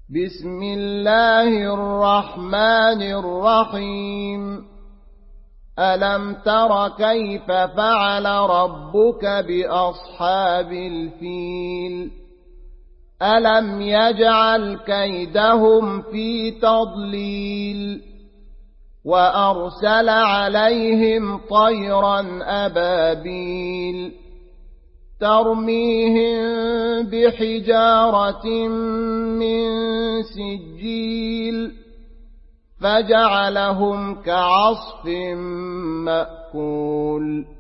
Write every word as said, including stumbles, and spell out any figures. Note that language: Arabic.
بسم الله الرحمن الرحيم ألم تر كيف فعل ربك بأصحاب الفيل ألم يجعل كيدهم في تضليل وأرسل عليهم طيرا أبابيل ترميهم بحجارة من سجيل فجعلهم كعصف مأكول